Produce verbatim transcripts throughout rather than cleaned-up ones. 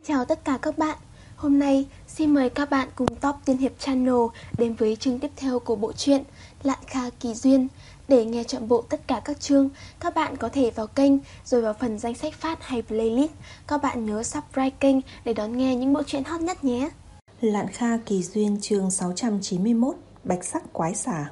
Chào tất cả các bạn. Hôm nay xin mời các bạn cùng Top Tiên Hiệp Channel đến với chương tiếp theo của bộ truyện Lạn Kha Kỳ Duyên. Để nghe trọn bộ tất cả các chương, các bạn có thể vào kênh rồi vào phần danh sách phát hay playlist. Các bạn nhớ subscribe kênh để đón nghe những bộ truyện hot nhất nhé. Lạn Kha Kỳ Duyên chương sáu trăm chín mươi mốt, Bạch Sắc Quái Xà.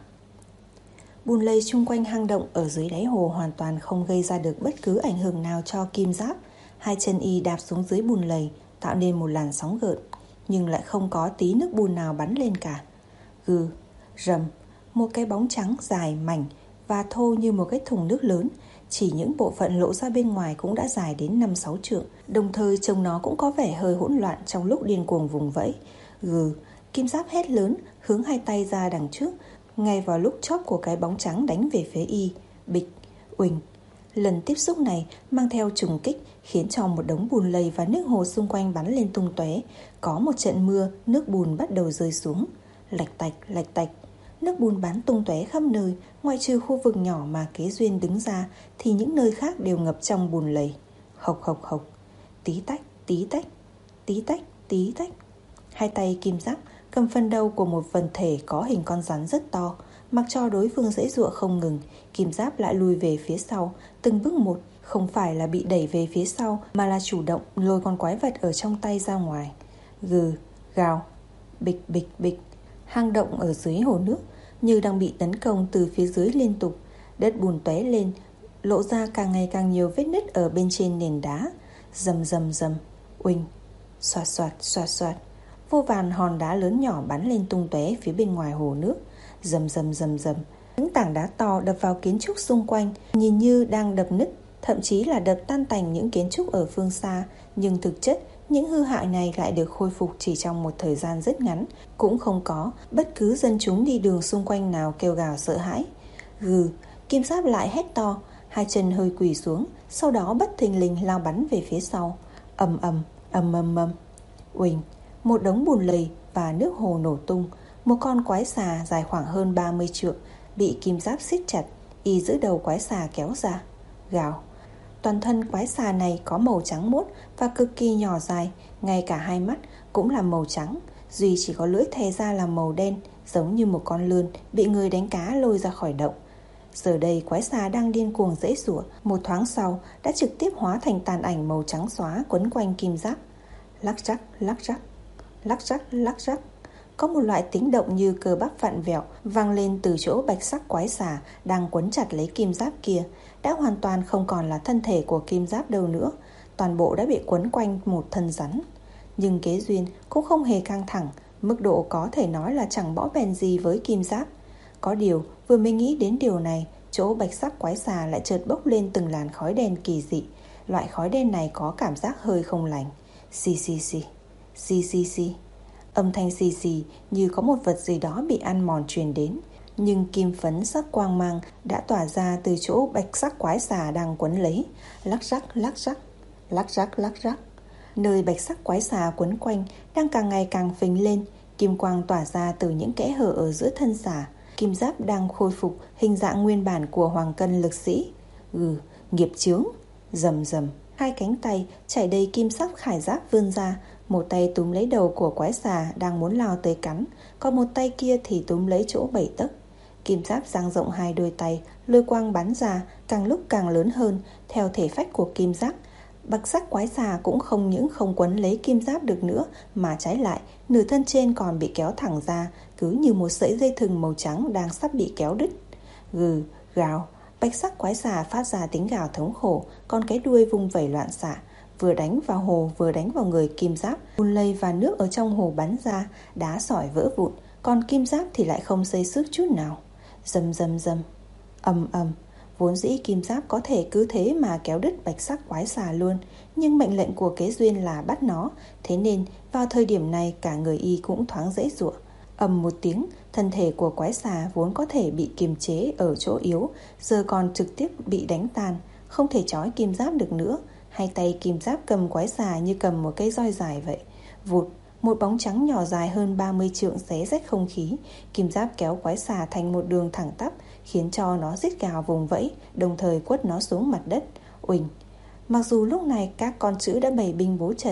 Bùn lầy chung quanh hang động ở dưới đáy hồ hoàn toàn không gây ra được bất cứ ảnh hưởng nào cho Kim Giáp. Hai chân y đạp xuống dưới bùn lầy, tạo nên một làn sóng gợn, nhưng lại không có tí nước bùn nào bắn lên cả. Gừ, rầm, một cái bóng trắng dài, mảnh và thô như một cái thùng nước lớn. Chỉ những bộ phận lộ ra bên ngoài cũng đã dài đến năm sáu trượng. Đồng thời trông nó cũng có vẻ hơi hỗn loạn trong lúc điên cuồng vùng vẫy. Gừ, Kim Giáp hét lớn, hướng hai tay ra đằng trước. Ngay vào lúc chóp của cái bóng trắng đánh về phía y, bịch, uỳnh. Lần tiếp xúc này mang theo trùng kích, khiến cho một đống bùn lầy và nước hồ xung quanh bắn lên tung tóe. Có một trận mưa, nước bùn bắt đầu rơi xuống. Lạch tạch, lạch tạch. Nước bùn bắn tung tóe khắp nơi. Ngoại trừ khu vực nhỏ mà Kế Duyên đứng ra thì những nơi khác đều ngập trong bùn lầy. Hộc hộc hộc. Tí tách, tí tách, tí tách, tí tách. Hai tay Kim Giáp cầm phần đầu của một vật thể có hình con rắn rất to. Mặc cho đối phương giãy giụa không ngừng, Kim Giáp lại lùi về phía sau từng bước một. Không phải là bị đẩy về phía sau, mà là chủ động lôi con quái vật ở trong tay ra ngoài. Gừ, gào, bịch bịch bịch. Hang động ở dưới hồ nước như đang bị tấn công từ phía dưới liên tục. Đất bùn tóe lên, lộ ra càng ngày càng nhiều vết nứt ở bên trên nền đá. Rầm rầm rầm, uỳnh, xoạt xoạt xoạt xoạt. Vô vàn hòn đá lớn nhỏ bắn lên tung tóe phía bên ngoài hồ nước. Rầm rầm rầm rầm. Những tảng đá to đập vào kiến trúc xung quanh, nhìn như đang đập nứt, thậm chí là đập tan tành những kiến trúc ở phương xa. Nhưng thực chất, những hư hại này lại được khôi phục chỉ trong một thời gian rất ngắn. Cũng không có bất cứ dân chúng đi đường xung quanh nào kêu gào sợ hãi. Gừ, Kim Giáp lại hét to, hai chân hơi quỳ xuống, sau đó bất thình lình lao bắn về phía sau. Ầm ầm, ầm ầm ầm. Uỳnh, một đống bùn lầy và nước hồ nổ tung. Một con quái xà dài khoảng hơn ba mươi trượng bị Kim Giáp siết chặt, y giữ đầu quái xà kéo ra. Gào. Toàn thân quái xà này có màu trắng muốt và cực kỳ nhỏ dài, ngay cả hai mắt cũng là màu trắng, duy chỉ có lưỡi thè ra là màu đen, giống như một con lươn bị người đánh cá lôi ra khỏi động. Giờ đây quái xà đang điên cuồng giãy giụa, một thoáng sau đã trực tiếp hóa thành tàn ảnh màu trắng xóa quấn quanh Kim Giáp. Lắc rắc, lắc rắc, lắc rắc, lắc rắc. Có một loại tiếng động như cơ bắp vặn vẹo vang lên từ chỗ bạch sắc quái xà đang quấn chặt lấy Kim Giáp kia. Đã hoàn toàn không còn là thân thể của Kim Giáp đâu nữa, toàn bộ đã bị quấn quanh một thân rắn. Nhưng Kế Duyên cũng không hề căng thẳng, mức độ có thể nói là chẳng bỏ bèn gì với Kim Giáp. Có điều vừa mới nghĩ đến điều này, chỗ bạch sắc quái xà lại chợt bốc lên từng làn khói đen kỳ dị. Loại khói đen này có cảm giác hơi không lành. Xì xì xì, xì xì xì. Âm thanh xì xì như có một vật gì đó bị ăn mòn truyền đến. Nhưng kim phấn sắc quang mang đã tỏa ra từ chỗ bạch sắc quái xà đang quấn lấy. Lắc rắc, lắc rắc, lắc rắc, lắc rắc. Nơi bạch sắc quái xà quấn quanh đang càng ngày càng phình lên. Kim quang tỏa ra từ những kẽ hở ở giữa thân xà. Kim Giáp đang khôi phục hình dạng nguyên bản của hoàng cân lực sĩ. Gừ, nghiệp chướng. Rầm rầm. Hai cánh tay chảy đầy kim sắc khải giáp vươn ra. Một tay túm lấy đầu của quái xà đang muốn lao tới cắn, còn một tay kia thì túm lấy chỗ bảy tấc. Kim Giáp dang rộng hai đôi tay, lôi quang bắn ra càng lúc càng lớn hơn theo thể phách của Kim Giáp. Bạch sắc quái xà cũng không những không quấn lấy Kim Giáp được nữa, mà trái lại nửa thân trên còn bị kéo thẳng ra, cứ như một sợi dây thừng màu trắng đang sắp bị kéo đứt. Gừ, gào. Bạch sắc quái xà phát ra tiếng gào thống khổ, còn cái đuôi vung vẩy loạn xạ, vừa đánh vào hồ vừa đánh vào người Kim Giáp. Bùn lầy và nước ở trong hồ bắn ra, đá sỏi vỡ vụn, còn Kim Giáp thì lại không xây sức chút nào. Rầm rầm rầm, ầm ầm. Vốn dĩ Kim Giáp có thể cứ thế mà kéo đứt bạch sắc quái xà luôn, nhưng mệnh lệnh của Kế Duyên là bắt nó, thế nên vào thời điểm này cả người y cũng thoáng giãy giụa. Ầm một tiếng, thân thể của quái xà vốn có thể bị kiềm chế ở chỗ yếu, giờ còn trực tiếp bị đánh tan, không thể trói Kim Giáp được nữa. Hai tay Kim Giáp cầm quái xà như cầm một cây roi dài vậy. Vụt, một bóng trắng nhỏ dài hơn ba mươi trượng xé rách không khí. Kim Giáp kéo quái xà thành một đường thẳng tắp, khiến cho nó rít gào vùng vẫy, đồng thời quất nó xuống mặt đất. Uỳnh. Mặc dù lúc này các con chữ đã bày binh bố trận,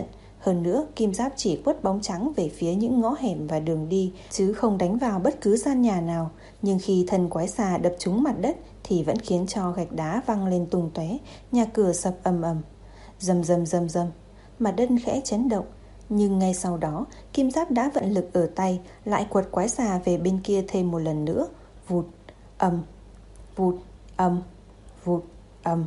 Hơn nữa, kim giáp chỉ quất bóng trắng về phía những ngõ hẻm và đường đi, chứ không đánh vào bất cứ gian nhà nào. Nhưng khi thân quái xà đập trúng mặt đất thì vẫn khiến cho gạch đá văng lên tung tóe, nhà cửa sập ầm ầm. Rầm rầm rầm rầm, mặt đất khẽ chấn động. Nhưng ngay sau đó, kim giáp đã vận lực ở tay, lại quật quái xà về bên kia thêm một lần nữa. Vụt, ầm, vụt, ầm, vụt, ầm.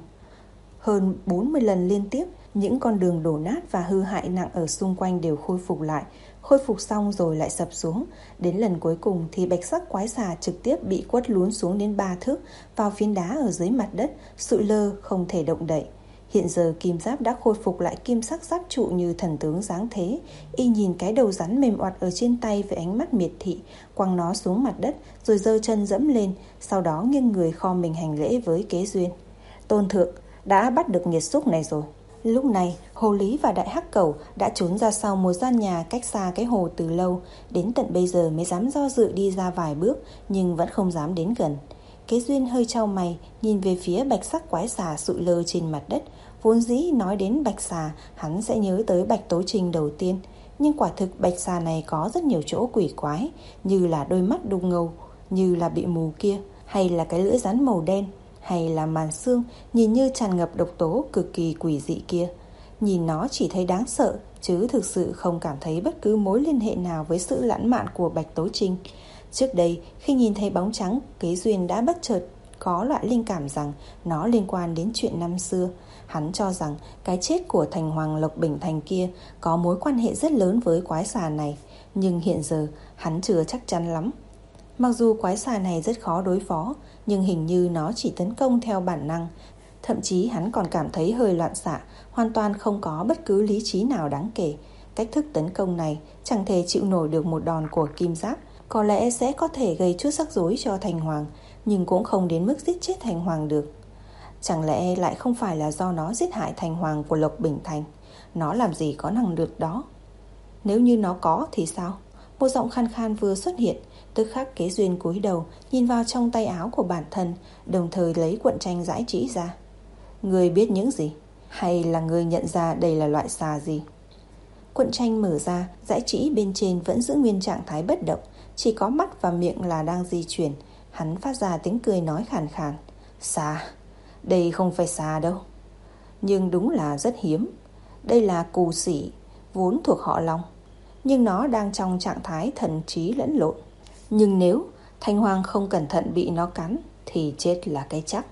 Hơn bốn mươi lần liên tiếp, những con đường đổ nát và hư hại nặng ở xung quanh đều khôi phục lại. Khôi phục xong rồi lại sập xuống. Đến lần cuối cùng thì bạch sắc quái xà trực tiếp bị quất lún xuống đến ba thước vào phiến đá ở dưới mặt đất, sụi lơ không thể động đậy. Hiện giờ kim giáp đã khôi phục lại kim sắc giáp trụ như thần tướng dáng thế. Y nhìn cái đầu rắn mềm oặt ở trên tay với ánh mắt miệt thị, quăng nó xuống mặt đất rồi giơ chân dẫm lên, sau đó nghiêng người kho mình hành lễ với Kế Duyên. Tôn thượng, đã bắt được nghiệt xúc này rồi. Lúc này, Hồ Lý và Đại Hắc Cẩu đã trốn ra sau một gian nhà cách xa cái hồ từ lâu, đến tận bây giờ mới dám do dự đi ra vài bước, nhưng vẫn không dám đến gần. Kế Duyên hơi chau mày, nhìn về phía bạch sắc quái xà sụi lơ trên mặt đất. Vốn dĩ nói đến bạch xà, hắn sẽ nhớ tới Bạch Tố Trinh đầu tiên. Nhưng quả thực bạch xà này có rất nhiều chỗ quỷ quái, như là đôi mắt đục ngầu, như là bị mù kia, hay là cái lưỡi rắn màu đen, hay là màn xương nhìn như tràn ngập độc tố cực kỳ quỷ dị kia. Nhìn nó chỉ thấy đáng sợ, chứ thực sự không cảm thấy bất cứ mối liên hệ nào với sự lãng mạn của Bạch Tố Trinh. Trước đây, khi nhìn thấy bóng trắng, Kế Duyên đã bất chợt có loại linh cảm rằng nó liên quan đến chuyện năm xưa. Hắn cho rằng cái chết của thành hoàng Lộc Bình Thành kia có mối quan hệ rất lớn với quái xà này, nhưng hiện giờ hắn chưa chắc chắn lắm. Mặc dù quái xà này rất khó đối phó, nhưng hình như nó chỉ tấn công theo bản năng. Thậm chí hắn còn cảm thấy hơi loạn xạ, hoàn toàn không có bất cứ lý trí nào đáng kể. Cách thức tấn công này chẳng thể chịu nổi được một đòn của kim giáp. Có lẽ sẽ có thể gây chút rắc rối cho thành hoàng, nhưng cũng không đến mức giết chết thành hoàng được. Chẳng lẽ lại không phải là do nó giết hại thành hoàng của Lộc Bình Thành? Nó làm gì có năng lực đó? Nếu như nó có thì sao? Một giọng khan khan vừa xuất hiện, tức khắc Kế Duyên cúi đầu nhìn vào trong tay áo của bản thân, đồng thời lấy cuộn tranh giải chỉ ra. Người biết những gì? Hay là người nhận ra đây là loại xà gì? Cuộn tranh mở ra, giải chỉ bên trên vẫn giữ nguyên trạng thái bất động, chỉ có mắt và miệng là đang di chuyển. Hắn phát ra tiếng cười nói khàn khàn. Xà? Đây không phải xà đâu. Nhưng đúng là rất hiếm. Đây là cù sỉ, vốn thuộc họ Long, nhưng nó đang trong trạng thái thần trí lẫn lộn. Nhưng nếu thành hoàng không cẩn thận bị nó cắn thì chết là cái chắc.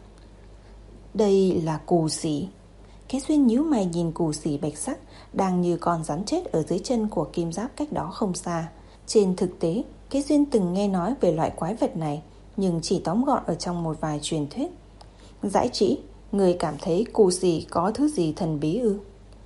Đây là cù sỉ. Kế Duyên nhíu mày nhìn cù sỉ bạch sắc đang như con rắn chết ở dưới chân của kim giáp cách đó không xa. Trên thực tế, Kế Duyên từng nghe nói về loại quái vật này, nhưng chỉ tóm gọn ở trong một vài truyền thuyết. Giải chỉ, người cảm thấy cù sỉ có thứ gì thần bí ư?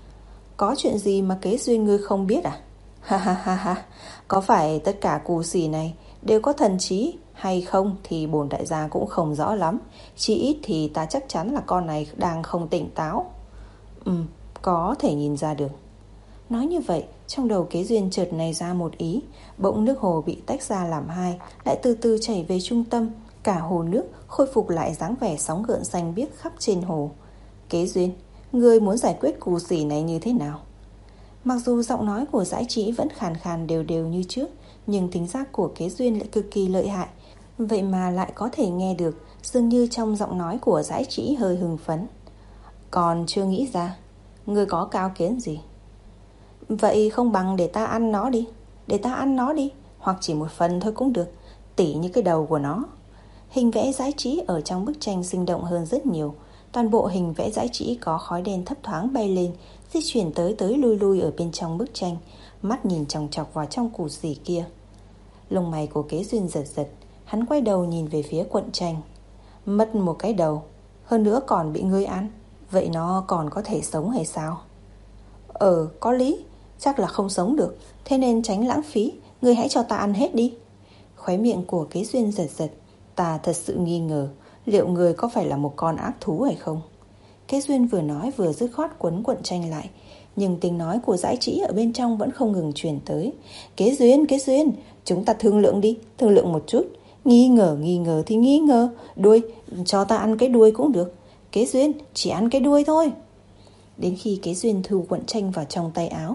Có chuyện gì mà Kế Duyên ngươi không biết à? Ha ha ha ha, có phải tất cả cù sỉ này đều có thần trí hay không thì bổn đại gia cũng không rõ lắm. Chỉ ít thì ta chắc chắn là con này đang không tỉnh táo. Ừ, có thể nhìn ra được. Nói như vậy, trong đầu Kế Duyên chợt nảy ra một ý. Bỗng nước hồ bị tách ra làm hai, lại từ từ chảy về trung tâm. Cả hồ nước khôi phục lại dáng vẻ sóng gợn xanh biếc khắp trên hồ. Kế Duyên, ngươi muốn giải quyết cù sỉ này như thế nào? Mặc dù giọng nói của Giải Trí vẫn khàn khàn đều đều như trước, nhưng thính giác của Kế Duyên lại cực kỳ lợi hại. Vậy mà lại có thể nghe được, dường như trong giọng nói của Giải Trí hơi hưng phấn. Còn chưa nghĩ ra, ngươi có cao kiến gì? Vậy không bằng để ta ăn nó đi. Để ta ăn nó đi, hoặc chỉ một phần thôi cũng được, tỉ như cái đầu của nó. Hình vẽ Giải Trí ở trong bức tranh sinh động hơn rất nhiều. Toàn bộ hình vẽ Giải Trí có khói đen thấp thoáng bay lên, di chuyển tới tới lui lui ở bên trong bức tranh, mắt nhìn chòng chọc vào trong củ xỉ kia. Lông mày của Kế Duyên giật giật, hắn quay đầu nhìn về phía cuộn tranh. Mất một cái đầu, hơn nữa còn bị ngươi ăn, vậy nó còn có thể sống hay sao? Ờ, có lý, chắc là không sống được, thế nên tránh lãng phí, ngươi hãy cho ta ăn hết đi. Khóe miệng của Kế Duyên giật giật, ta thật sự nghi ngờ liệu người có phải là một con ác thú hay không. Kế Duyên vừa nói vừa dứt khoát quấn cuộn tranh lại, nhưng tiếng nói của Giải Trí ở bên trong vẫn không ngừng truyền tới. Kế Duyên, Kế Duyên, chúng ta thương lượng đi, thương lượng một chút. Nghi ngờ, nghi ngờ thì nghi ngờ. Đuôi, cho ta ăn cái đuôi cũng được. Kế Duyên, chỉ ăn cái đuôi thôi. Đến khi Kế Duyên thu cuộn tranh vào trong tay áo,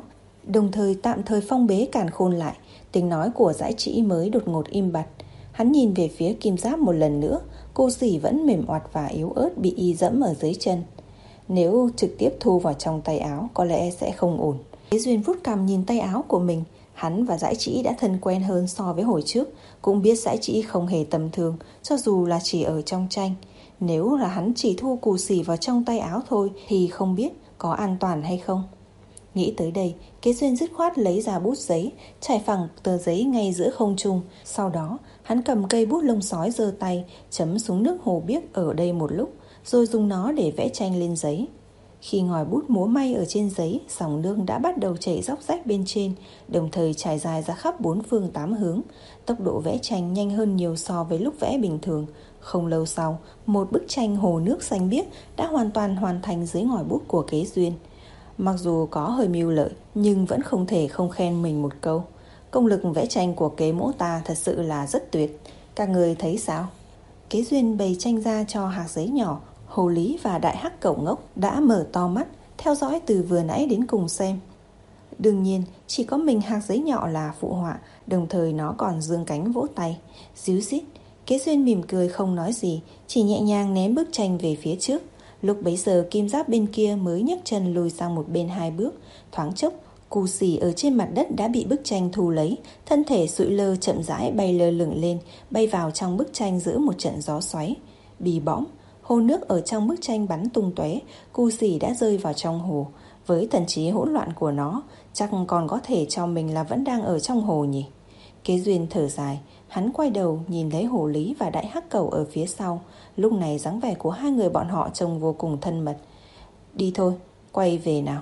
đồng thời tạm thời phong bế càn khôn lại. Tiếng nói của Dãi Trĩ mới đột ngột im bặt. Hắn nhìn về phía Kim Giáp một lần nữa. Cô Sỉ vẫn mềm oặt và yếu ớt, bị y dẫm ở dưới chân. Nếu trực tiếp thu vào trong tay áo có lẽ sẽ không ổn. Kế Duyên vuốt cằm nhìn tay áo của mình. Hắn và Dãi Trĩ đã thân quen hơn so với hồi trước, cũng biết Dãi Trĩ không hề tầm thường, cho dù là chỉ ở trong tranh. Nếu là hắn chỉ thu Cù Sỉ vào trong tay áo thôi thì không biết có an toàn hay không. Nghĩ tới đây, Kế Duyên dứt khoát lấy ra bút giấy, trải phẳng tờ giấy ngay giữa không trung. Sau đó, hắn cầm cây bút lông sói giơ tay, chấm xuống nước hồ biếc ở đây một lúc, rồi dùng nó để vẽ tranh lên giấy. Khi ngòi bút múa may ở trên giấy, dòng nước đã bắt đầu chảy róc rách bên trên, đồng thời trải dài ra khắp bốn phương tám hướng. Tốc độ vẽ tranh nhanh hơn nhiều so với lúc vẽ bình thường. Không lâu sau, một bức tranh hồ nước xanh biếc đã hoàn toàn hoàn thành dưới ngòi bút của Kế Duyên. Mặc dù có hơi mưu lợi, nhưng vẫn không thể không khen mình một câu. Công lực vẽ tranh của Kế mỗ ta thật sự là rất tuyệt. Các người thấy sao? Kế Duyên bày tranh ra cho hạt giấy nhỏ. Hồ Lý và Đại Hắc Cẩu ngốc đã mở to mắt, theo dõi từ vừa nãy đến cùng xem. Đương nhiên, chỉ có mình hạt giấy nhỏ là phụ họa, đồng thời nó còn giương cánh vỗ tay. Díu dít, Kế Duyên mỉm cười không nói gì, chỉ nhẹ nhàng ném bức tranh về phía trước. Lúc bấy giờ Kim Giáp bên kia mới nhấc chân lùi sang một bên hai bước. Thoáng chốc, Cù Sỉ ở trên mặt đất đã bị bức tranh thu lấy, thân thể sụi lơ chậm rãi bay lơ lửng lên, bay vào trong bức tranh giữa một trận gió xoáy. Bì bõm, hồ nước ở trong bức tranh bắn tung tóe. Cù Sỉ đã rơi vào trong hồ. Với thần trí hỗn loạn của nó, chắc còn có thể cho mình là vẫn đang ở trong hồ nhỉ. Kế Duyên thở dài, hắn quay đầu nhìn lấy Hồ Lý và Đại Hắc Cẩu ở phía sau. Lúc này dáng vẻ của hai người bọn họ trông vô cùng thân mật. Đi thôi, quay về nào.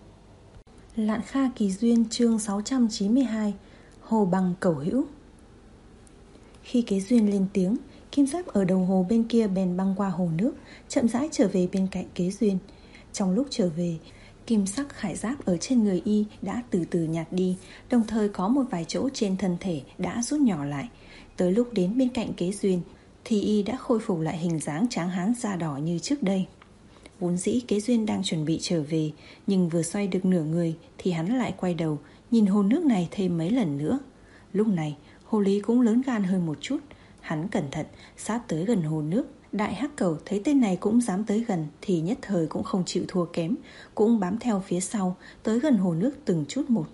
Lạn Kha Kỳ Duyên chương sáu trăm chín mươi hai. Hồ Bằng Cẩu Hữu. Khi Kế Duyên lên tiếng, Kim Giáp ở đầu hồ bên kia bèn băng qua hồ nước, chậm rãi trở về bên cạnh Kế Duyên. Trong lúc trở về, kim sắc khải giáp ở trên người y đã từ từ nhạt đi, đồng thời có một vài chỗ trên thân thể đã rút nhỏ lại. Tới lúc đến bên cạnh Kế Duyên thì y đã khôi phục lại hình dáng tráng hán da đỏ như trước đây. Vốn dĩ Kế Duyên đang chuẩn bị trở về, nhưng vừa xoay được nửa người thì hắn lại quay đầu, nhìn hồ nước này thêm mấy lần nữa. Lúc này, Hồ Lý cũng lớn gan hơn một chút. Hắn cẩn thận, sát tới gần hồ nước. Đại Hắc Cẩu thấy tên này cũng dám tới gần thì nhất thời cũng không chịu thua kém, cũng bám theo phía sau, tới gần hồ nước từng chút một.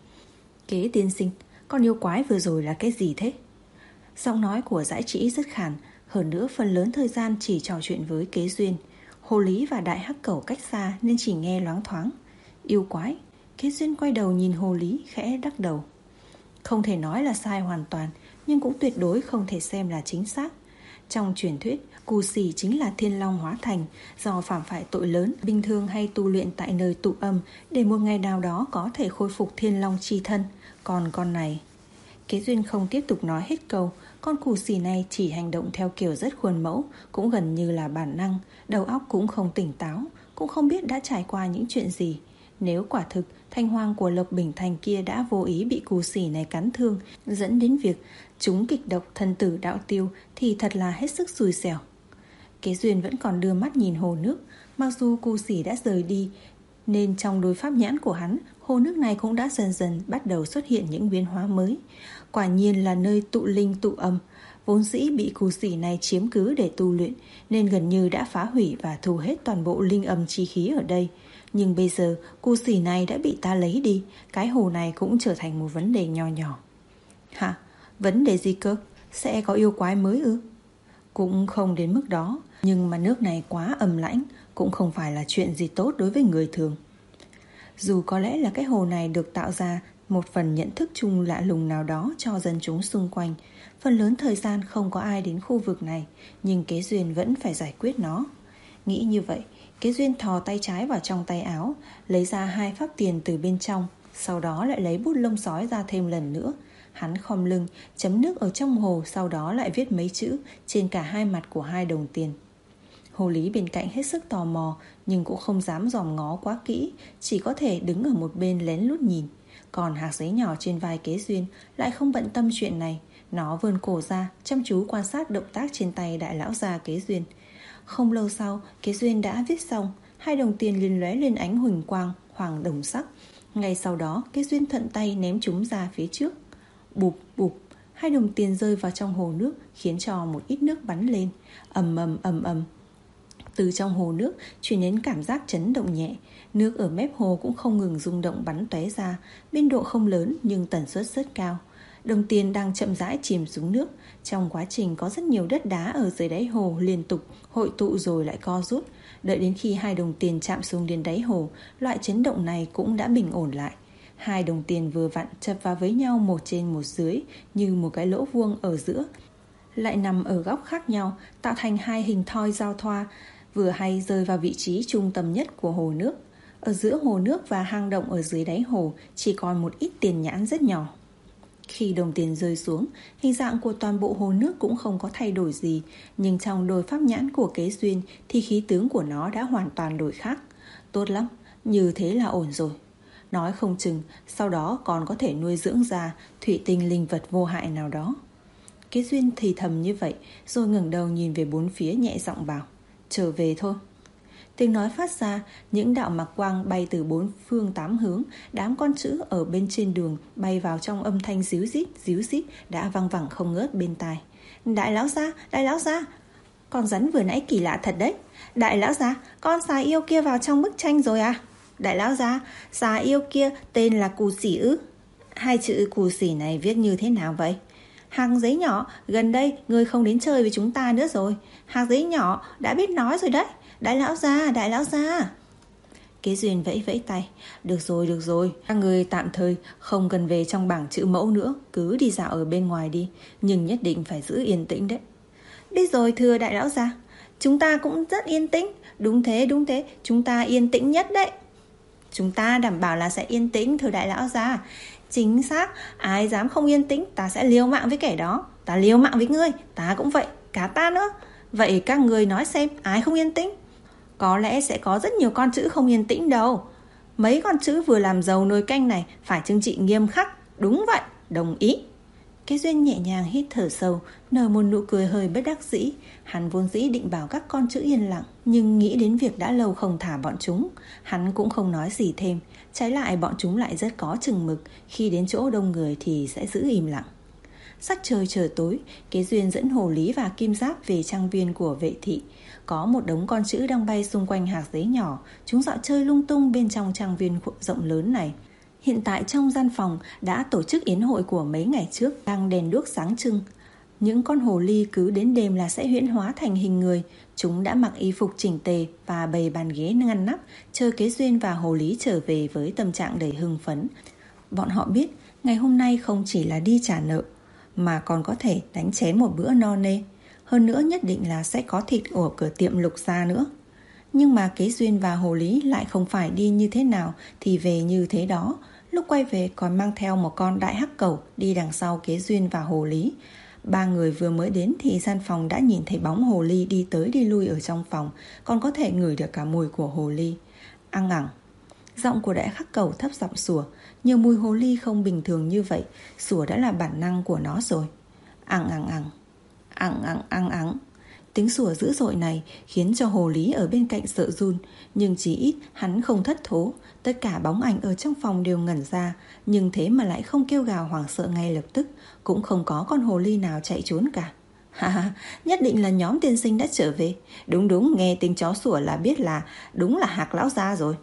Kế tiên sinh, con yêu quái vừa rồi là cái gì thế? Giọng nói của Dãi Trĩ rất khàn, hơn nữa phần lớn thời gian chỉ trò chuyện với Kế Duyên. Hồ Lý và Đại Hắc Cẩu cách xa nên chỉ nghe loáng thoáng. Yêu quái? Kế Duyên quay đầu nhìn Hồ Lý khẽ đắc đầu. Không thể nói là sai hoàn toàn, nhưng cũng tuyệt đối không thể xem là chính xác. Trong truyền thuyết, Cù Sỉ chính là thiên long hóa thành, do phạm phải tội lớn, bình thường hay tu luyện tại nơi tụ âm để một ngày nào đó có thể khôi phục thiên long chi thân. Còn con này... Kế Duyên không tiếp tục nói hết câu. Con Cù Sỉ này chỉ hành động theo kiểu rất khuôn mẫu, cũng gần như là bản năng, đầu óc cũng không tỉnh táo, cũng không biết đã trải qua những chuyện gì. Nếu quả thực thanh hoang của Lộc Bình Thành kia đã vô ý bị Cù Sỉ này cắn thương, dẫn đến việc chúng kịch độc thân tử đạo tiêu, thì thật là hết sức xui xẻo. Kế Duyên vẫn còn đưa mắt nhìn hồ nước. Mặc dù Cù Sỉ đã rời đi, nên trong đôi pháp nhãn của hắn, hồ nước này cũng đã dần dần bắt đầu xuất hiện những biến hóa mới. Quả nhiên là nơi tụ linh tụ âm, vốn dĩ bị Cù Sỉ này chiếm cứ để tu luyện, nên gần như đã phá hủy và thu hết toàn bộ linh âm chi khí ở đây. Nhưng bây giờ Cù Sỉ này đã bị ta lấy đi, cái hồ này cũng trở thành một vấn đề nho nhỏ. Hả? Vấn đề gì cơ? Sẽ có yêu quái mới ư? Cũng không đến mức đó, nhưng mà nước này quá âm lãnh, cũng không phải là chuyện gì tốt đối với người thường. Dù có lẽ là cái hồ này được tạo ra một phần nhận thức chung lạ lùng nào đó cho dân chúng xung quanh, phần lớn thời gian không có ai đến khu vực này, nhưng Kế Duyên vẫn phải giải quyết nó. Nghĩ như vậy, Kế Duyên thò tay trái vào trong tay áo, lấy ra hai pháp tiền từ bên trong, sau đó lại lấy bút lông sói ra thêm lần nữa. Hắn khom lưng, chấm nước ở trong hồ, sau đó lại viết mấy chữ trên cả hai mặt của hai đồng tiền. Hồ Lý bên cạnh hết sức tò mò, nhưng cũng không dám dòm ngó quá kỹ, chỉ có thể đứng ở một bên lén lút nhìn. Còn hạt giấy nhỏ trên vai Kế Duyên lại không bận tâm chuyện này. Nó vươn cổ ra, chăm chú quan sát động tác trên tay đại lão già Kế Duyên. Không lâu sau, Kế Duyên đã viết xong. Hai đồng tiền liền lóe lên ánh huỳnh quang, hoàng đồng sắc. Ngay sau đó, Kế Duyên thuận tay ném chúng ra phía trước. Bụp bụp, hai đồng tiền rơi vào trong hồ nước, khiến cho một ít nước bắn lên. Ầm ầm ầm ầm. Từ trong hồ nước truyền đến cảm giác chấn động nhẹ. Nước ở mép hồ cũng không ngừng rung động bắn tóe ra. Biên độ không lớn nhưng tần suất rất cao. Đồng tiền đang chậm rãi chìm xuống nước. Trong quá trình có rất nhiều đất đá ở dưới đáy hồ liên tục hội tụ rồi lại co rút. Đợi đến khi hai đồng tiền chạm xuống đến đáy hồ, loại chấn động này cũng đã bình ổn lại. Hai đồng tiền vừa vặn chập vào với nhau một trên một dưới, như một cái lỗ vuông ở giữa, lại nằm ở góc khác nhau, tạo thành hai hình thoi giao thoa, vừa hay rơi vào vị trí trung tâm nhất của hồ nước. Ở giữa hồ nước và hang động ở dưới đáy hồ chỉ còn một ít tiền nhãn rất nhỏ. Khi đồng tiền rơi xuống, hình dạng của toàn bộ hồ nước cũng không có thay đổi gì, nhưng trong đôi pháp nhãn của Kế Duyên thì khí tướng của nó đã hoàn toàn đổi khác. Tốt lắm, như thế là ổn rồi. Nói không chừng sau đó còn có thể nuôi dưỡng ra thủy tinh linh vật vô hại nào đó. Kế Duyên thì thầm như vậy, rồi ngẩng đầu nhìn về bốn phía nhẹ giọng bảo: trở về thôi. Tiếng nói phát ra, những đạo mạc quang bay từ bốn phương tám hướng, đám con chữ ở bên trên đường bay vào trong âm thanh díu dít, díu dít đã văng vẳng không ngớt bên tai. Đại lão gia, đại lão gia, con rắn vừa nãy kỳ lạ thật đấy. Đại lão gia, con xà yêu kia vào trong bức tranh rồi à? Đại lão gia, xà yêu kia tên là Cù Xỉ ư? Hai chữ Cù Xỉ này viết như thế nào vậy? Hạc giấy nhỏ, gần đây ngươi không đến chơi với chúng ta nữa rồi. Hạc giấy nhỏ đã biết nói rồi đấy. Đại lão gia, đại lão gia. Kế Duyên vẫy vẫy tay. Được rồi, được rồi, các người tạm thời không cần về trong bảng chữ mẫu nữa, cứ đi dạo ở bên ngoài đi, nhưng nhất định phải giữ yên tĩnh đấy. Biết rồi thưa đại lão gia. Chúng ta cũng rất yên tĩnh. Đúng thế, đúng thế, chúng ta yên tĩnh nhất đấy. Chúng ta đảm bảo là sẽ yên tĩnh thưa đại lão gia. Chính xác, ai dám không yên tĩnh, ta sẽ liều mạng với kẻ đó. Ta liều mạng với ngươi, ta cũng vậy, cả ta nữa. Vậy các người nói xem, ai không yên tĩnh? Có lẽ sẽ có rất nhiều con chữ không yên tĩnh đâu. Mấy con chữ vừa làm giàu nồi canh này phải trừng trị nghiêm khắc. Đúng vậy, đồng ý. Kế Duyên nhẹ nhàng hít thở sâu, nở một nụ cười hơi bất đắc dĩ. Hắn vốn dĩ định bảo các con chữ yên lặng, nhưng nghĩ đến việc đã lâu không thả bọn chúng, hắn cũng không nói gì thêm. Trái lại bọn chúng lại rất có chừng mực, khi đến chỗ đông người thì sẽ giữ im lặng. Sắc trời trở tối, Kế Duyên dẫn Hồ Lý và Kim Giáp về trang viên của vệ thị. Có một đống con chữ đang bay xung quanh hạt giấy nhỏ. Chúng dạo chơi lung tung bên trong trang viên rộng lớn này. Hiện tại trong gian phòng đã tổ chức yến hội của mấy ngày trước, đang đèn đuốc sáng trưng. Những con hồ ly cứ đến đêm là sẽ huyễn hóa thành hình người. Chúng đã mặc y phục chỉnh tề và bày bàn ghế ngăn nắp, chờ Kế Duyên và Hồ Lý trở về với tâm trạng đầy hưng phấn. Bọn họ biết ngày hôm nay không chỉ là đi trả nợ, mà còn có thể đánh chén một bữa no nê. Hơn nữa nhất định là sẽ có thịt ở cửa tiệm Lục Gia nữa. Nhưng mà Kế Duyên và Hồ Lý lại không phải đi như thế nào thì về như thế đó. Lúc quay về còn mang theo một con đại hắc cẩu đi đằng sau Kế Duyên và Hồ Lý. Ba người vừa mới đến thì gian phòng đã nhìn thấy bóng hồ ly đi tới đi lui ở trong phòng, còn có thể ngửi được cả mùi của hồ ly. Ăn ẳng. Giọng của đại hắc cẩu thấp giọng sủa. Nhiều mùi hồ ly không bình thường như vậy, sủa đã là bản năng của nó rồi. Ẳng ẳng ẳng. Ẳng ẳng ẳng ẳng. Tiếng sủa dữ dội này khiến cho Hồ Lý ở bên cạnh sợ run, nhưng chỉ ít hắn không thất thố. Tất cả bóng ảnh ở trong phòng đều ngẩn ra, nhưng thế mà lại không kêu gào hoảng sợ ngay lập tức, cũng không có con hồ ly nào chạy trốn cả. Ha ha, nhất định là nhóm tiên sinh đã trở về. Đúng đúng, nghe tiếng chó sủa là biết là đúng là Hạc lão gia rồi.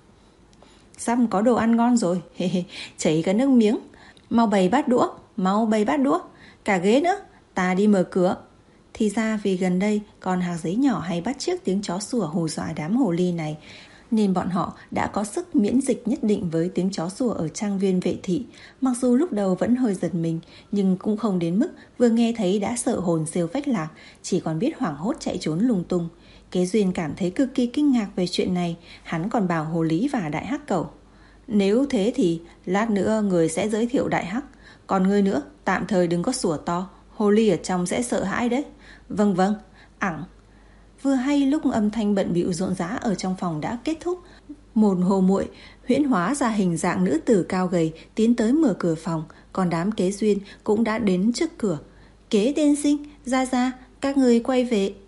Sắp có đồ ăn ngon rồi, hê hê, chảy cả nước miếng. Mau bày bát đũa, mau bày bát đũa, cả ghế nữa, ta đi mở cửa. Thì ra vì gần đây con hạc giấy nhỏ hay bắt chước tiếng chó sủa hù dọa đám hồ ly này, nên bọn họ đã có sức miễn dịch nhất định với tiếng chó sủa ở trang viên vệ thị. Mặc dù lúc đầu vẫn hơi giật mình, nhưng cũng không đến mức vừa nghe thấy đã sợ hồn siêu phách lạc, chỉ còn biết hoảng hốt chạy trốn lung tung. Kế Duyên cảm thấy cực kỳ kinh ngạc về chuyện này. Hắn còn bảo Hồ Lý và đại hắc cẩu: nếu thế thì lát nữa người sẽ giới thiệu đại hắc, còn ngươi nữa tạm thời đừng có sủa to, hồ ly ở trong sẽ sợ hãi đấy. Vâng vâng. Ẳng. Vừa hay lúc âm thanh bận bịu rộn rã ở trong phòng đã kết thúc, một hồ muội huyễn hóa ra hình dạng nữ tử cao gầy tiến tới mở cửa phòng. Còn đám Kế Duyên cũng đã đến trước cửa. Kế tiên sinh, ra ra, các người quay về.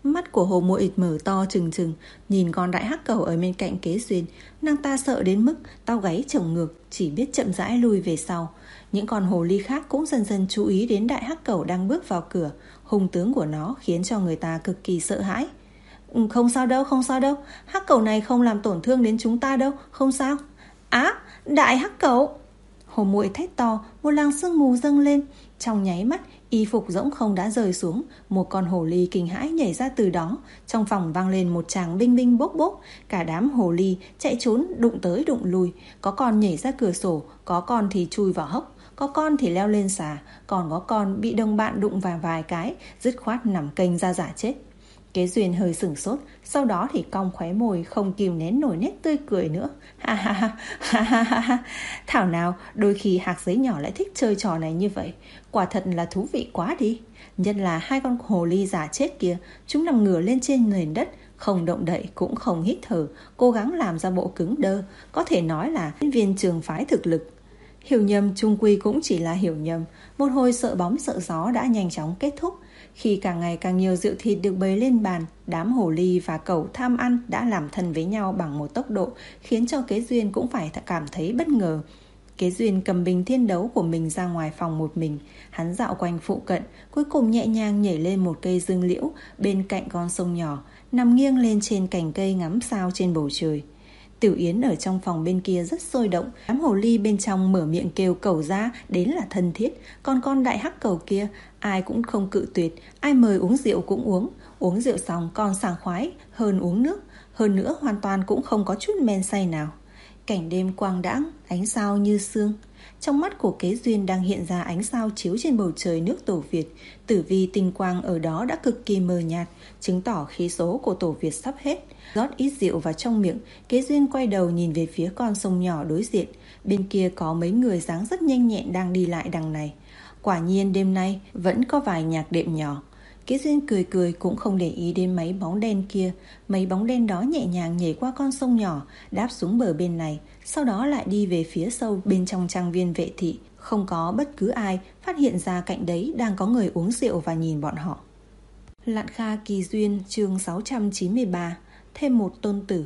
Mắt của Hồ Muội mở to trừng trừng, nhìn con đại hắc cầu ở bên cạnh Kế Duyên. Nàng ta sợ đến mức tao gáy chồng ngược, chỉ biết chậm rãi lui về sau. Những con hồ ly khác cũng dần dần chú ý đến đại hắc cầu đang bước vào cửa. Hung tướng của nó khiến cho người ta cực kỳ sợ hãi. Ừ, không sao đâu, không sao đâu, hắc cầu này không làm tổn thương đến chúng ta đâu, không sao. Á, đại hắc cầu! Hồ Muội thét to, một làn sương mù dâng lên. Trong nháy mắt, y phục rỗng không đã rơi xuống, một con hồ ly kinh hãi nhảy ra từ đó. Trong phòng vang lên một tràng binh binh bốc bốc. Cả đám hồ ly chạy trốn, đụng tới đụng lui. Có con nhảy ra cửa sổ, có con thì chui vào hốc, có con thì leo lên xà, còn có con bị đồng bạn đụng vào vài cái, dứt khoát nằm kênh ra giả chết. Kế Duyên hơi sửng sốt, sau đó thì cong khóe môi, không kìm nén nổi nét tươi cười nữa. Ha ha ha, ha ha ha ha. Thảo nào đôi khi hạc giấy nhỏ lại thích chơi trò này như vậy, quả thật là thú vị quá đi. Nhất là hai con hồ ly giả chết kia, chúng nằm ngửa lên trên nền đất, không động đậy cũng không hít thở, cố gắng làm ra bộ cứng đơ, có thể nói là viên trường phái thực lực. Hiểu nhầm chung quy cũng chỉ là hiểu nhầm, một hồi sợ bóng sợ gió đã nhanh chóng kết thúc. Khi càng ngày càng nhiều rượu thịt được bày lên bàn, đám hồ ly và cẩu tham ăn đã làm thân với nhau bằng một tốc độ khiến cho Kế Duyên cũng phải cảm thấy bất ngờ. Kế Duyên cầm bình thiên đấu của mình ra ngoài phòng một mình. Hắn dạo quanh phụ cận, cuối cùng nhẹ nhàng nhảy lên một cây dương liễu bên cạnh con sông nhỏ, nằm nghiêng lên trên cành cây ngắm sao trên bầu trời. Tiểu Yến ở trong phòng bên kia rất sôi động, đám hồ ly bên trong mở miệng kêu cẩu ra đến là thân thiết, còn con đại hắc cầu kia ai cũng không cự tuyệt, ai mời uống rượu cũng uống, uống rượu xong còn sảng khoái hơn uống nước, hơn nữa hoàn toàn cũng không có chút men say nào. Cảnh đêm quang đãng, ánh sao như sương. Trong mắt của Kế Duyên đang hiện ra ánh sao chiếu trên bầu trời nước Tổ Việt. Tử vi tinh quang ở đó đã cực kỳ mờ nhạt, chứng tỏ khí số của Tổ Việt sắp hết. Rót ít rượu vào trong miệng, Kế Duyên quay đầu nhìn về phía con sông nhỏ đối diện. Bên kia có mấy người dáng rất nhanh nhẹn đang đi lại đằng này. Quả nhiên đêm nay vẫn có vài nhạc đệm nhỏ. Kế Duyên cười cười cũng không để ý đến mấy bóng đen kia. Mấy bóng đen đó nhẹ nhàng nhảy qua con sông nhỏ, đáp xuống bờ bên này, sau đó lại đi về phía sâu bên trong trang viên vệ thị. Không có bất cứ ai phát hiện ra cạnh đấy đang có người uống rượu và nhìn bọn họ. Lạn Kha Kỳ Duyên chương sáu trăm chín mươi ba. Thêm một tôn tử.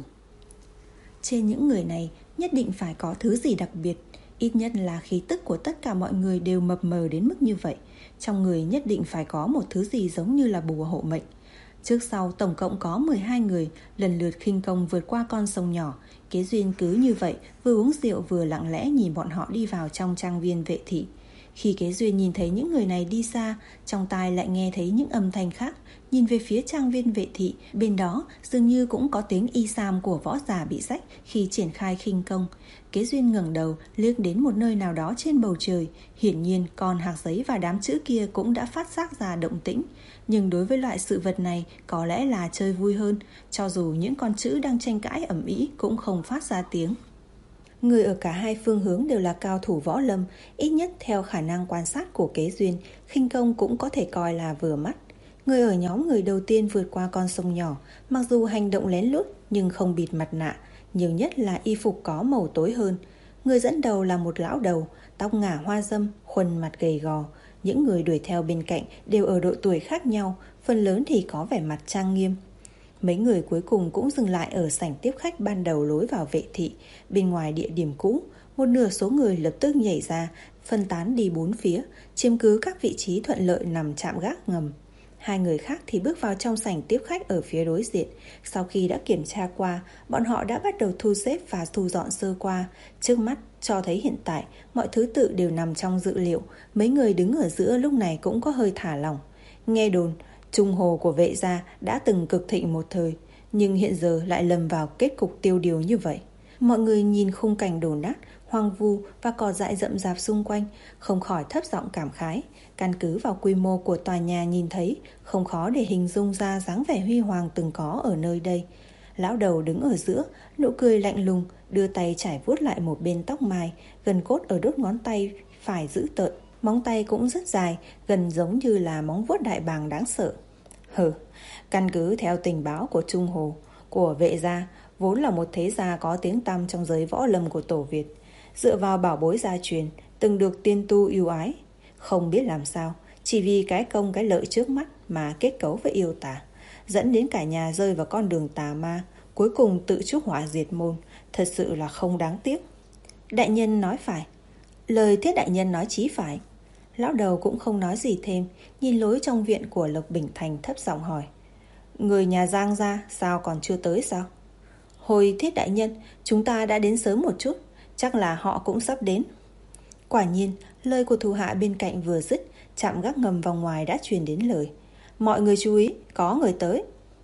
Trên những người này nhất định phải có thứ gì đặc biệt, ít nhất là khí tức của tất cả mọi người đều mập mờ đến mức như vậy. Trong người nhất định phải có một thứ gì giống như là bùa hộ mệnh. Trước sau tổng cộng có mười hai người lần lượt khinh công vượt qua con sông nhỏ. Kế Duyên cứ như vậy vừa uống rượu vừa lặng lẽ nhìn bọn họ đi vào trong trang viên vệ thị. Khi Kế Duyên nhìn thấy những người này đi xa, trong tai lại nghe thấy những âm thanh khác. Nhìn về phía trang viên vệ thị, bên đó dường như cũng có tiếng y sam của võ giả bị rách khi triển khai khinh công. Kế Duyên ngẩng đầu liếc đến một nơi nào đó trên bầu trời. Hiển nhiên con hạc giấy và đám chữ kia cũng đã phát giác ra động tĩnh. Nhưng đối với loại sự vật này có lẽ là chơi vui hơn, cho dù những con chữ đang tranh cãi ầm ĩ cũng không phát ra tiếng. Người ở cả hai phương hướng đều là cao thủ võ lâm, ít nhất theo khả năng quan sát của Kế Duyên, khinh công cũng có thể coi là vừa mắt. Người ở nhóm người đầu tiên vượt qua con sông nhỏ, mặc dù hành động lén lút nhưng không bịt mặt nạ, nhiều nhất là y phục có màu tối hơn. Người dẫn đầu là một lão đầu, tóc ngả hoa râm, khuôn mặt gầy gò. Những người đuổi theo bên cạnh đều ở độ tuổi khác nhau, phần lớn thì có vẻ mặt trang nghiêm. Mấy người cuối cùng cũng dừng lại ở sảnh tiếp khách ban đầu lối vào vệ thị. Bên ngoài địa điểm cũ, một nửa số người lập tức nhảy ra, phân tán đi bốn phía, chiếm cứ các vị trí thuận lợi nằm chạm gác ngầm. Hai người khác thì bước vào trong sảnh tiếp khách ở phía đối diện. Sau khi đã kiểm tra qua, bọn họ đã bắt đầu thu xếp và thu dọn sơ qua. Trước mắt cho thấy hiện tại mọi thứ tự đều nằm trong dự liệu. Mấy người đứng ở giữa lúc này cũng có hơi thả lỏng. Nghe đồn Trung Hồ của Vệ gia đã từng cực thịnh một thời, nhưng hiện giờ lại lầm vào kết cục tiêu điều như vậy. Mọi người nhìn khung cảnh đổ nát, hoang vu và cỏ dại rậm rạp xung quanh, không khỏi thấp giọng cảm khái. Căn cứ vào quy mô của tòa nhà nhìn thấy, không khó để hình dung ra dáng vẻ huy hoàng từng có ở nơi đây. Lão đầu đứng ở giữa, nụ cười lạnh lùng, đưa tay trải vuốt lại một bên tóc mai, gần cốt ở đốt ngón tay phải dữ tợn. Móng tay cũng rất dài, gần giống như là móng vuốt đại bàng đáng sợ. Hừ, căn cứ theo tình báo của Trung Hồ, của Vệ gia, vốn là một thế gia có tiếng tăm trong giới võ lâm của Tổ Việt. Dựa vào bảo bối gia truyền, từng được tiên tu yêu ái. Không biết làm sao, chỉ vì cái công cái lợi trước mắt mà kết cấu với yêu tà. dẫn đến cả nhà rơi vào con đường tà ma, cuối cùng tự chuốc họa diệt môn. Thật sự là không đáng tiếc. Đại nhân nói phải. Lời Thiết đại nhân nói chí phải. Lão đầu cũng không nói gì thêm, nhìn lối trong viện của Lộc Bình Thành thấp giọng hỏi: Người nhà Giang gia sao còn chưa tới sao? Hồi Thiết đại nhân, chúng ta đã đến sớm một chút, chắc là họ cũng sắp đến. Quả nhiên, lời của thủ hạ bên cạnh vừa dứt, trạm gác ngầm vòng ngoài đã truyền đến lời: Mọi người chú ý, có người tới.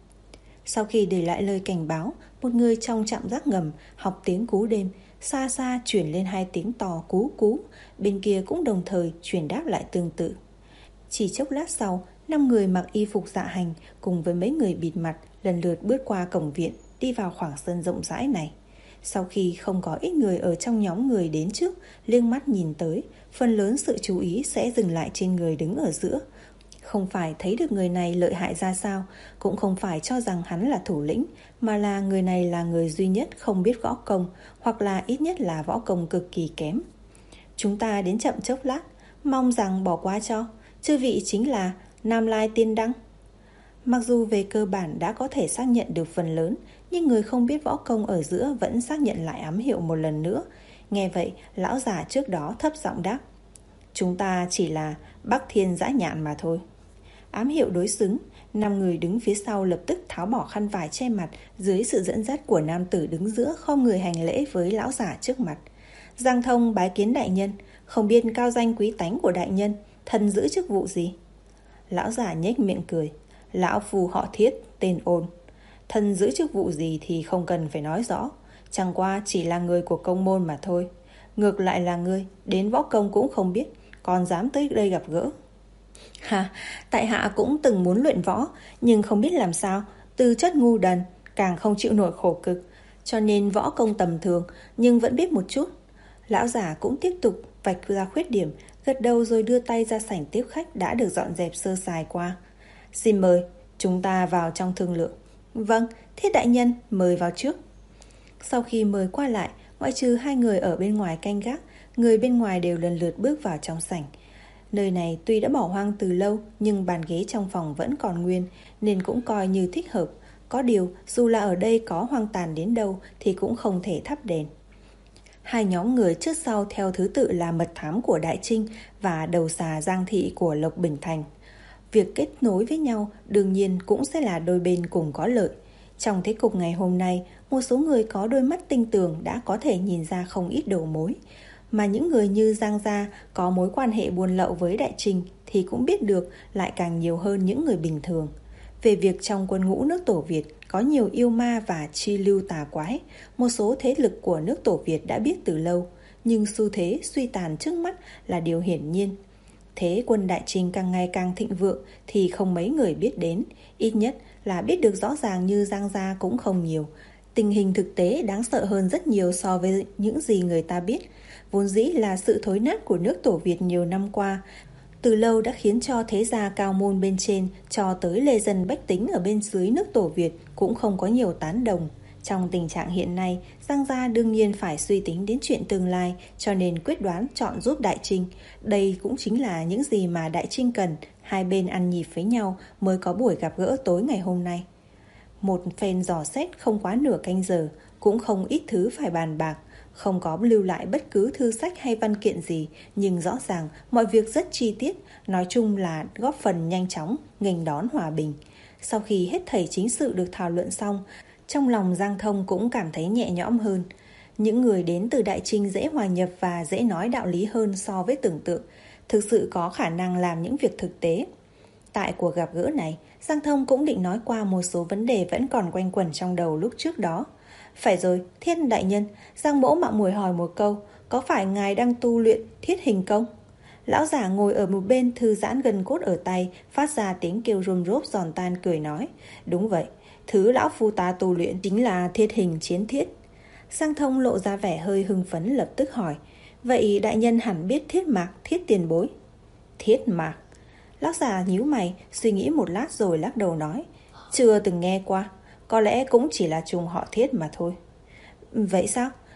Sau khi để lại lời cảnh báo, một người trong trạm gác ngầm học tiếng cú đêm, xa xa chuyển lên hai tiếng to cú cú, bên kia cũng đồng thời truyền đáp lại tương tự. Chỉ chốc lát sau, năm người mặc y phục dạ hành cùng với mấy người bịt mặt lần lượt bước qua cổng viện, đi vào khoảng sân rộng rãi này. Sau khi không có ít người ở trong nhóm người đến trước liếc mắt nhìn tới, phần lớn sự chú ý sẽ dừng lại trên người đứng ở giữa. Không phải thấy được người này lợi hại ra sao, cũng không phải cho rằng hắn là thủ lĩnh, mà là người này là người duy nhất không biết võ công, hoặc là ít nhất là võ công cực kỳ kém. Chúng ta đến chậm chốc lát, mong rằng bỏ qua cho. Chư vị chính là Nam Lai Tiên Đăng. Mặc dù về cơ bản đã có thể xác nhận được phần lớn, nhưng người không biết võ công ở giữa vẫn xác nhận lại ám hiệu một lần nữa. Nghe vậy, lão già trước đó thấp giọng đáp: Chúng ta chỉ là Bắc Thiên Dã Nhạn mà thôi. Ám hiệu đối xứng, năm người đứng phía sau lập tức tháo bỏ khăn vải che mặt, dưới sự dẫn dắt của nam tử đứng giữa không người hành lễ với lão già trước mặt. Giang Thông bái kiến đại nhân, không biết cao danh quý tánh của đại nhân, thân giữ chức vụ gì? Lão già nhếch miệng cười: Lão phu họ Thiết, tên Ôn. Thân giữ chức vụ gì thì không cần phải nói rõ, chẳng qua chỉ là người của công môn mà thôi. Ngược lại là ngươi, đến võ công cũng không biết, còn dám tới đây gặp gỡ. Hà, tại hạ cũng từng muốn luyện võ, nhưng không biết làm sao, tư chất ngu đần, càng không chịu nổi khổ cực, cho nên võ công tầm thường, nhưng vẫn biết một chút. Lão già cũng tiếp tục vạch ra khuyết điểm, gật đầu rồi đưa tay ra sảnh tiếp khách đã được dọn dẹp sơ sài qua. Xin mời, chúng ta vào trong thương lượng. Vâng, Thiết đại nhân, mời vào trước. Sau khi mời qua lại, ngoại trừ hai người ở bên ngoài canh gác, người bên ngoài đều lần lượt bước vào trong sảnh. Nơi này tuy đã bỏ hoang từ lâu, nhưng bàn ghế trong phòng vẫn còn nguyên, nên cũng coi như thích hợp. Có điều, dù là ở đây có hoang tàn đến đâu thì cũng không thể thắp đèn. Hai nhóm người trước sau theo thứ tự là mật thám của Đại Trinh và đầu xà Giang Thị của Lộc Bình Thành. Việc kết nối với nhau đương nhiên cũng sẽ là đôi bên cùng có lợi. Trong thế cục ngày hôm nay, một số người có đôi mắt tinh tường đã có thể nhìn ra không ít đầu mối. Mà những người như Giang Gia có mối quan hệ buôn lậu với Đại Trinh thì cũng biết được lại càng nhiều hơn những người bình thường. Về việc trong quân ngũ nước Tổ Việt có nhiều yêu ma và chi lưu tà quái, một số thế lực của nước Tổ Việt đã biết từ lâu, nhưng xu thế suy tàn trước mắt là điều hiển nhiên. Thế quân Đại Trinh càng ngày càng thịnh vượng thì không mấy người biết đến, ít nhất là biết được rõ ràng như Giang Gia cũng không nhiều. Tình hình thực tế đáng sợ hơn rất nhiều so với những gì người ta biết. Vốn dĩ là sự thối nát của nước Tổ Việt nhiều năm qua, từ lâu đã khiến cho thế gia cao môn bên trên cho tới lê dân bách tính ở bên dưới nước Tổ Việt cũng không có nhiều tán đồng. Trong tình trạng hiện nay, Giang Gia đương nhiên phải suy tính đến chuyện tương lai, cho nên quyết đoán chọn giúp Đại Trinh. Đây cũng chính là những gì mà Đại Trinh cần, hai bên ăn nhịp với nhau mới có buổi gặp gỡ tối ngày hôm nay. Một phen dò xét không quá nửa canh giờ, cũng không ít thứ phải bàn bạc. Không có lưu lại bất cứ thư sách hay văn kiện gì, nhưng rõ ràng mọi việc rất chi tiết, nói chung là góp phần nhanh chóng nghênh đón hòa bình. Sau khi hết thảy chính sự được thảo luận xong, trong lòng Giang Thông cũng cảm thấy nhẹ nhõm hơn. Những người đến từ Đại Trinh dễ hòa nhập và dễ nói đạo lý hơn so với tưởng tượng, thực sự có khả năng làm những việc thực tế. Tại cuộc gặp gỡ này, Giang Thông cũng định nói qua một số vấn đề vẫn còn quanh quẩn trong đầu lúc trước đó. Phải rồi, Thiết đại nhân, Giang mỗ mạo muội hỏi một câu, có phải ngài đang tu luyện thiết hình công? Lão giả ngồi ở một bên thư giãn gần cốt ở tay, phát ra tiếng kêu rôm rốp giòn tan cười nói. Đúng vậy, thứ lão phu ta tu luyện chính là thiết hình chiến thiết. Giang Thông lộ ra vẻ hơi hưng phấn lập tức hỏi. Vậy đại nhân hẳn biết thiết mạc, thiết tiền bối? Thiết mạc? Lão già nhíu mày, suy nghĩ một lát rồi lắc đầu nói. Chưa từng nghe qua, có lẽ cũng chỉ là trùng họ Thiết mà thôi. Vậy sao?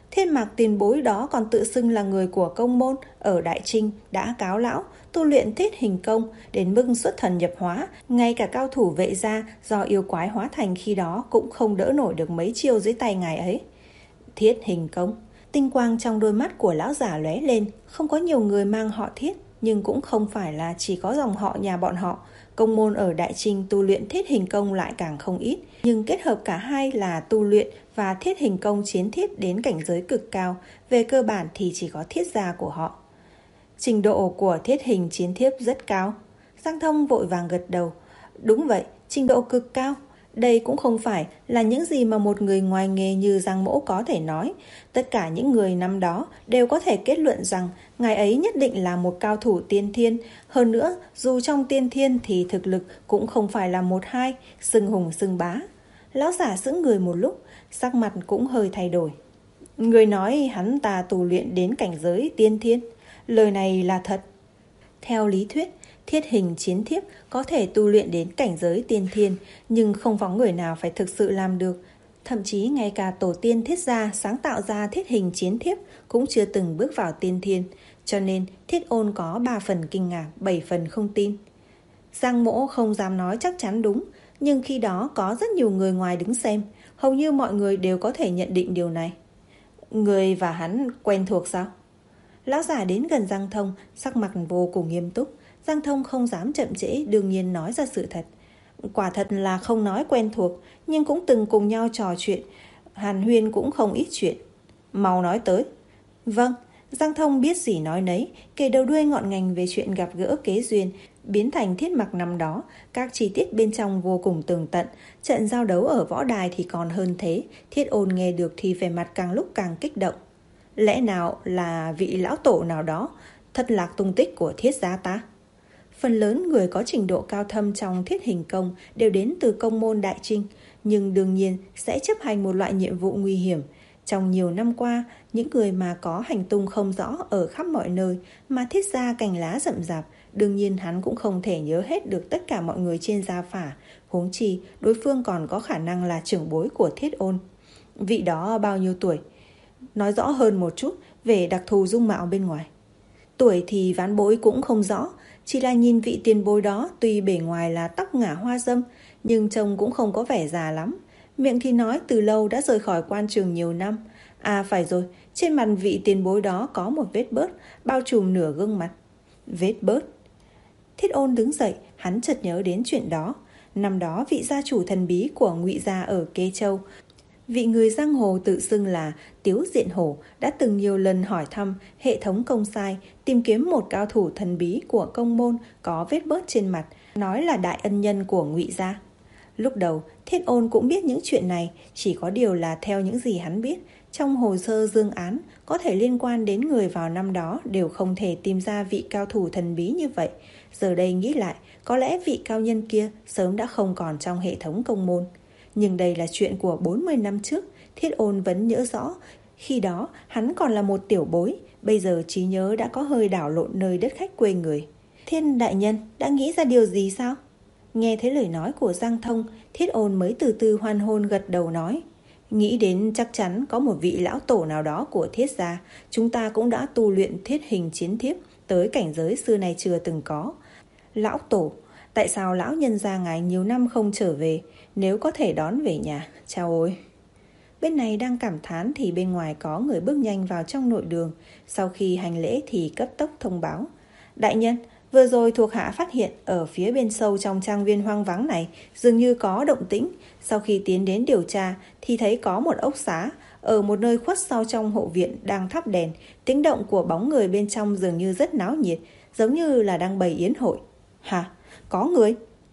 Thiên Mạc tiền bối đó còn tự xưng là người của công môn ở Đại Trinh đã cáo lão tu luyện thiết hình công đến mức xuất thần nhập hóa, ngay cả cao thủ vệ gia do yêu quái hóa thành khi đó cũng không đỡ nổi được mấy chiêu dưới tay ngài ấy. Thiết hình công. Tinh quang trong đôi mắt của lão giả lóe lên. Không có nhiều người mang họ Thiết, nhưng cũng không phải là chỉ có dòng họ nhà bọn họ. Công môn ở Đại Trinh tu luyện thiết hình công lại càng không ít, nhưng kết hợp cả hai là tu luyện và thiết hình công chiến thiết đến cảnh giới cực cao, về cơ bản thì chỉ có thiết gia của họ. Trình độ của thiết hình chiến thiếp rất cao. Giang Thông vội vàng gật đầu. Đúng vậy, trình độ cực cao. Đây cũng không phải là những gì mà một người ngoài nghề như Giang Mỗ có thể nói. Tất cả những người năm đó đều có thể kết luận rằng ngài ấy nhất định là một cao thủ tiên thiên. Hơn nữa, dù trong tiên thiên thì thực lực cũng không phải là một hai, xưng hùng xưng bá. Lão giả sững người một lúc, sắc mặt cũng hơi thay đổi. Người nói hắn ta tu luyện đến cảnh giới tiên thiên. Lời này là thật. Theo lý thuyết, thiết hình chiến thiếp có thể tu luyện đến cảnh giới tiên thiên, nhưng không có người nào phải thực sự làm được. Thậm chí ngay cả tổ tiên thiết gia sáng tạo ra thiết hình chiến thiếp cũng chưa từng bước vào tiên thiên. Cho nên Thiết Ôn có ba phần kinh ngạc, bảy phần không tin. Giang Mỗ không dám nói chắc chắn đúng, nhưng khi đó có rất nhiều người ngoài đứng xem. Hầu như mọi người đều có thể nhận định điều này. Người và hắn quen thuộc sao? Lão giả đến gần Giang Thông, sắc mặt vô cùng nghiêm túc. Giang Thông không dám chậm trễ, đương nhiên nói ra sự thật. Quả thật là không nói quen thuộc, nhưng cũng từng cùng nhau trò chuyện. Hàn huyên cũng không ít chuyện. Mau nói tới. Vâng, Giang Thông biết gì nói nấy, kể đầu đuôi ngọn ngành về chuyện gặp gỡ kế duyên, biến thành Thiết Mặc năm đó. Các chi tiết bên trong vô cùng tường tận. Trận giao đấu ở võ đài thì còn hơn thế. Thiết Ôn nghe được thì vẻ mặt càng lúc càng kích động. Lẽ nào là vị lão tổ nào đó thất lạc tung tích của Thiết gia ta? Phần lớn người có trình độ cao thâm trong thiết hình công đều đến từ công môn Đại Trinh, nhưng đương nhiên sẽ chấp hành một loại nhiệm vụ nguy hiểm. Trong nhiều năm qua, những người mà có hành tung không rõ ở khắp mọi nơi, mà Thiết gia cành lá rậm rạp, đương nhiên hắn cũng không thể nhớ hết được tất cả mọi người trên gia phả, huống chi đối phương còn có khả năng là trưởng bối của Thiết Ôn. Vị đó bao nhiêu tuổi? Nói rõ hơn một chút về đặc thù dung mạo bên ngoài. Tuổi thì ván bối cũng không rõ, chỉ là nhìn vị tiền bối đó tuy bề ngoài là tóc ngả hoa dâm, nhưng trông cũng không có vẻ già lắm. Miệng thì nói từ lâu đã rời khỏi quan trường nhiều năm. À phải rồi, trên mặt vị tiền bối đó có một vết bớt, bao trùm nửa gương mặt. Vết bớt. Thiết Ôn đứng dậy, hắn chợt nhớ đến chuyện đó. Năm đó vị gia chủ thần bí của Ngụy gia ở Kê Châu, vị người giang hồ tự xưng là Tiếu Diện Hổ đã từng nhiều lần hỏi thăm hệ thống công sai, tìm kiếm một cao thủ thần bí của công môn có vết bớt trên mặt, nói là đại ân nhân của Ngụy gia. Lúc đầu, Thiết Ôn cũng biết những chuyện này, chỉ có điều là theo những gì hắn biết, trong hồ sơ dương án có thể liên quan đến người vào năm đó đều không thể tìm ra vị cao thủ thần bí như vậy. Giờ đây nghĩ lại, có lẽ vị cao nhân kia sớm đã không còn trong hệ thống công môn. Nhưng đây là chuyện của bốn mươi năm trước, Thiết Ôn vẫn nhớ rõ. Khi đó, hắn còn là một tiểu bối, bây giờ trí nhớ đã có hơi đảo lộn nơi đất khách quê người. Thiên đại nhân đã nghĩ ra điều gì sao? Nghe thấy lời nói của Giang Thông, Thiết Ôn mới từ từ hoan hôn gật đầu nói. Nghĩ đến chắc chắn có một vị lão tổ nào đó của Thiết gia, chúng ta cũng đã tu luyện thiết hình chiến thiếp tới cảnh giới xưa nay chưa từng có. Lão tổ, tại sao lão nhân gia ngài nhiều năm không trở về? Nếu có thể đón về nhà, chao ôi. Bên này đang cảm thán thì bên ngoài có người bước nhanh vào trong nội đường. Sau khi hành lễ thì cấp tốc thông báo. Đại nhân, vừa rồi thuộc hạ phát hiện ở phía bên sâu trong trang viên hoang vắng này dường như có động tĩnh. Sau khi tiến đến điều tra thì thấy có một ốc xá ở một nơi khuất sau trong hộ viện đang thắp đèn. Tiếng động của bóng người bên trong dường như rất náo nhiệt, giống như là đang bày yến hội. Hả? Có người?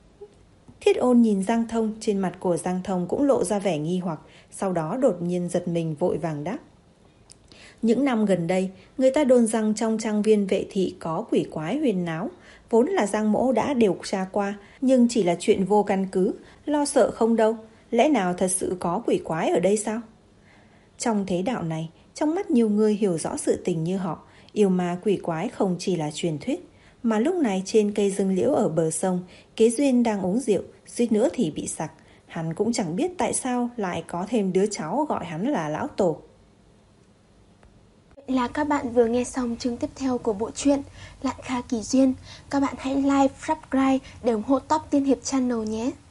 Thiết Ôn nhìn Giang Thông, trên mặt của Giang Thông cũng lộ ra vẻ nghi hoặc, sau đó đột nhiên giật mình vội vàng đáp. Những năm gần đây, người ta đồn rằng trong trang viên vệ thị có quỷ quái huyền náo, vốn là Giang Mỗ đã điều tra qua, nhưng chỉ là chuyện vô căn cứ, lo sợ không đâu, lẽ nào thật sự có quỷ quái ở đây sao? Trong thế đạo này, trong mắt nhiều người hiểu rõ sự tình như họ, yêu ma quỷ quái không chỉ là truyền thuyết. Mà lúc này trên cây dương liễu ở bờ sông, Kế Duyên đang uống rượu, suýt nữa thì bị sặc. Hắn cũng chẳng biết tại sao lại có thêm đứa cháu gọi hắn là lão tổ. Là các bạn vừa nghe xong chương tiếp theo của bộ truyện Lạn Kha Kỳ Duyên. Các bạn hãy like, subscribe để ủng hộ Top Tiên Hiệp Channel nhé.